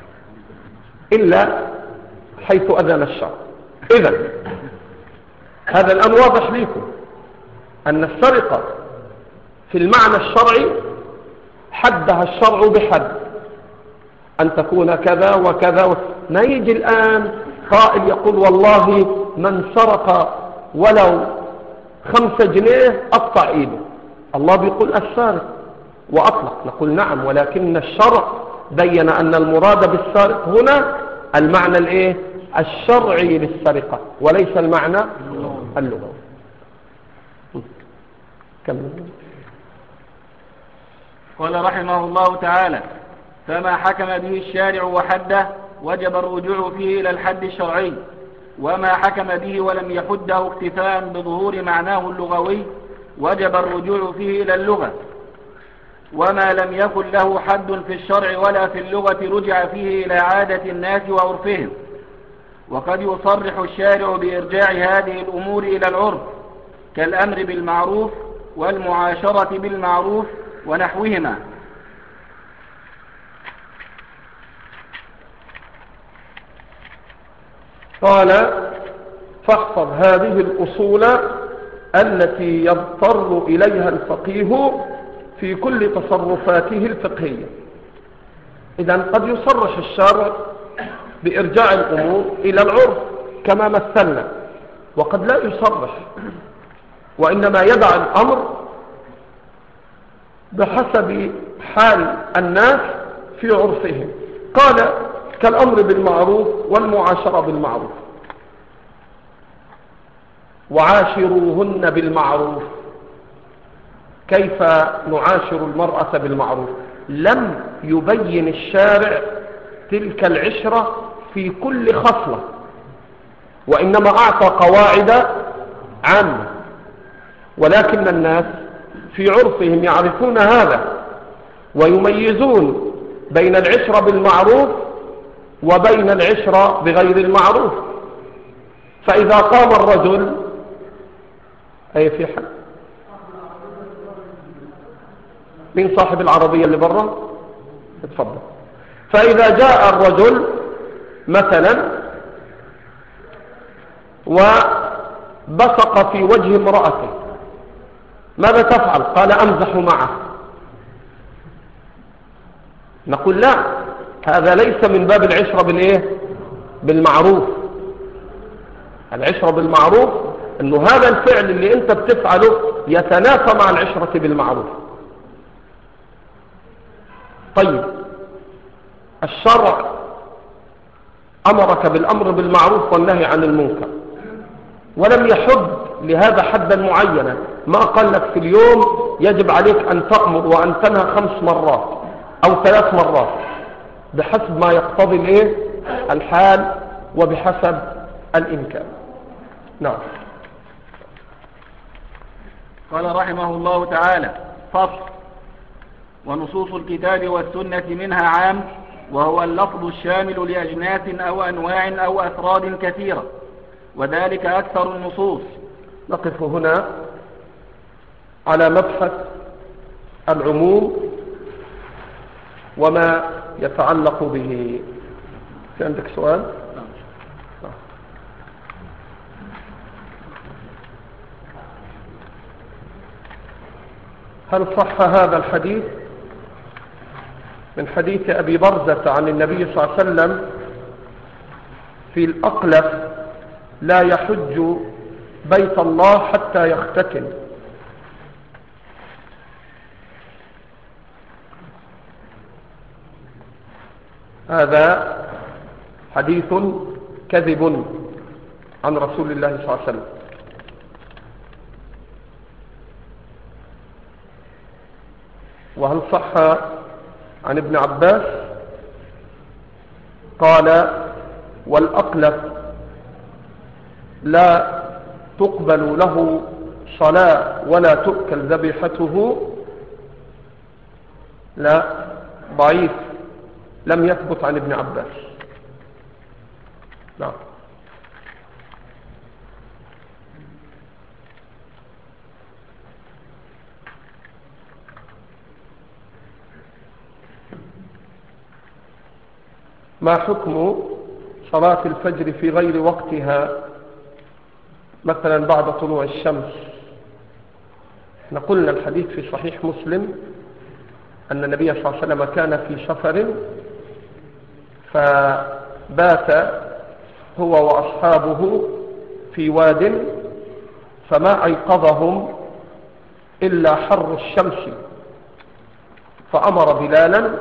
إلا حيث أذن الشرع. إذن هذا الآن واضح لكم أن السرقة في المعنى الشرعي حدها الشرع بحد، أن تكون كذا وكذا و... ما يجي الآن قائل يقول والله من سرق ولو خمسة جنيه أقطع إيده. الله بيقول السارق وأطلق، نقول نعم، ولكن الشرع بين أن المراد بالسارق هنا المعنى الايه الشرعي للسرقة وليس المعنى اللغوي. كمل. قال رحمه الله تعالى: فما حكم به الشارع وحده وجب الرجوع فيه إلى الحد الشرعي، وما حكم به ولم يحده اكتفاء بظهور معناه اللغوي وجب الرجوع فيه إلى اللغة، وما لم يكن له حد في الشرع ولا في اللغة رجع فيه إلى عادة الناس وعرفهم. وقد يصرح الشارع بإرجاع هذه الأمور إلى العرف كالأمر بالمعروف والمعاشرة بالمعروف ونحوهما. قال: فاحفظ هذه الأصول التي يضطر إليها الفقيه في كل تصرفاته الفقهية. إذن قد يصرح الشارع بإرجاع الأمور إلى العرف كما مثلنا، وقد لا يصرح، وإنما يدع الأمر بحسب حال الناس في عرفهم. قال: كالأمر بالمعروف والمعاشرة بالمعروف. وعاشروهن بالمعروف. كيف نعاشر المرأة بالمعروف؟ لم يبين الشارع تلك العشرة في كل خصلة، وإنما أعطى قواعد عامة، ولكن الناس في عرفهم يعرفون هذا ويميزون بين العشرة بالمعروف وبين العشرة بغير المعروف. فإذا قام الرجل أي في حد من صاحب العربية اللي برا اتفضل. فإذا جاء الرجل مثلا وبصق في وجه امرأته ماذا تفعل؟ قال: أمزح معه. نقول لا، هذا ليس من باب العشرة بالإيه؟ بالمعروف. العشرة بالمعروف أنه هذا الفعل اللي أنت بتفعله يتنافى مع العشرة بالمعروف. طيب، الشرع أمرك بالأمر بالمعروف والنهي عن المنكر، ولم يحد لهذا حدا معينا. ما قال لك في اليوم يجب عليك أن تأمر وأن تنهى خمس مرات أو ثلاث مرات، بحسب ما يقتضي الايه الحال وبحسب الإمكان. نعم. قال رحمه الله تعالى: فصل. ونصوص الكتاب والسنة منها عام، وهو اللفظ الشامل لأجناس أو أنواع أو أفراد كثيرة، وذلك أكثر النصوص. نقف هنا على مبحث العموم وما يتعلق به. في عندك سؤال؟ هل صح هذا الحديث من حديث أبي برزة عن النبي صلى الله عليه وسلم في الأقلف: لا يحج بيت الله حتى يختتن؟ هذا حديث كذب عن رسول الله صلى الله عليه وسلم. وهل صح عن ابن عباس قال: والأقلف لا تقبل له صلاة ولا تؤكل ذبيحته لا ضعيف، لم يثبت عن ابن عباس. نعم. ما حكم صلاة الفجر في غير وقتها، مثلا بعد طلوع الشمس؟ نقولنا الحديث في صحيح مسلم أن النبي صلى الله عليه وسلم كان في سفر فبات هو وأصحابه في واد فما أيقظهم إلا حر الشمس، فأمر بلالا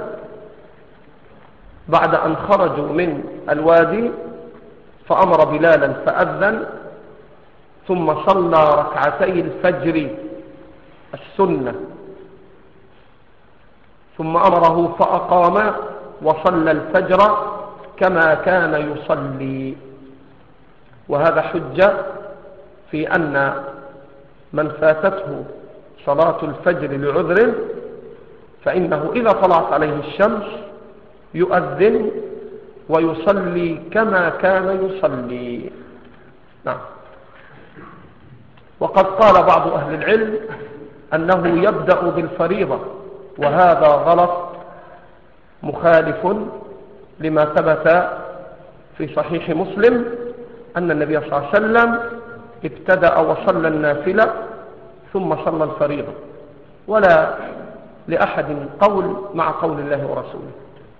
بعد أن خرجوا من الوادي، فأمر بلالا فأذن، ثم صلى ركعتي الفجر السنة، ثم أمره فأقام وصلى الفجر كما كان يصلي. وهذا حجة في أن من فاتته صلاة الفجر لعذر فإنه إذا طلعت عليه الشمس يؤذن ويصلي كما كان يصلي. نعم. وقد قال بعض أهل العلم أنه يبدأ بالفريضة، وهذا غلط مخالف لما ثبت في صحيح مسلم أن النبي صلى الله عليه وسلم ابتدأ وصلى النافلة ثم صلى الفريضة، ولا لأحد قول مع قول الله ورسوله.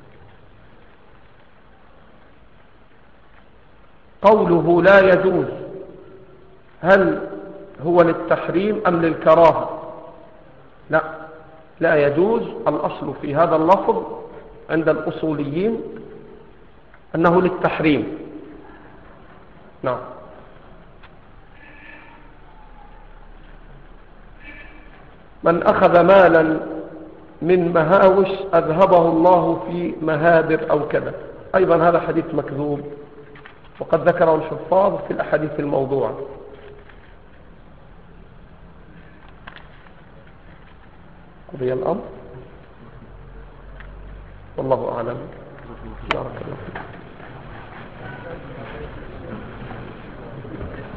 قوله لا يجوز، هل هو للتحريم أم للكراهة؟ لا، لا يجوز. الأصل في هذا اللفظ عند الأصوليين أنه للتحريم. نعم. من أخذ مالا من مهاوش أذهبه الله في مهابر أو كذا، أيضا هذا حديث مكذوب، وقد ذكره الحفاظ في الأحاديث الموضوعة. قضي الأمر والله أعلم. بارك الله فيك.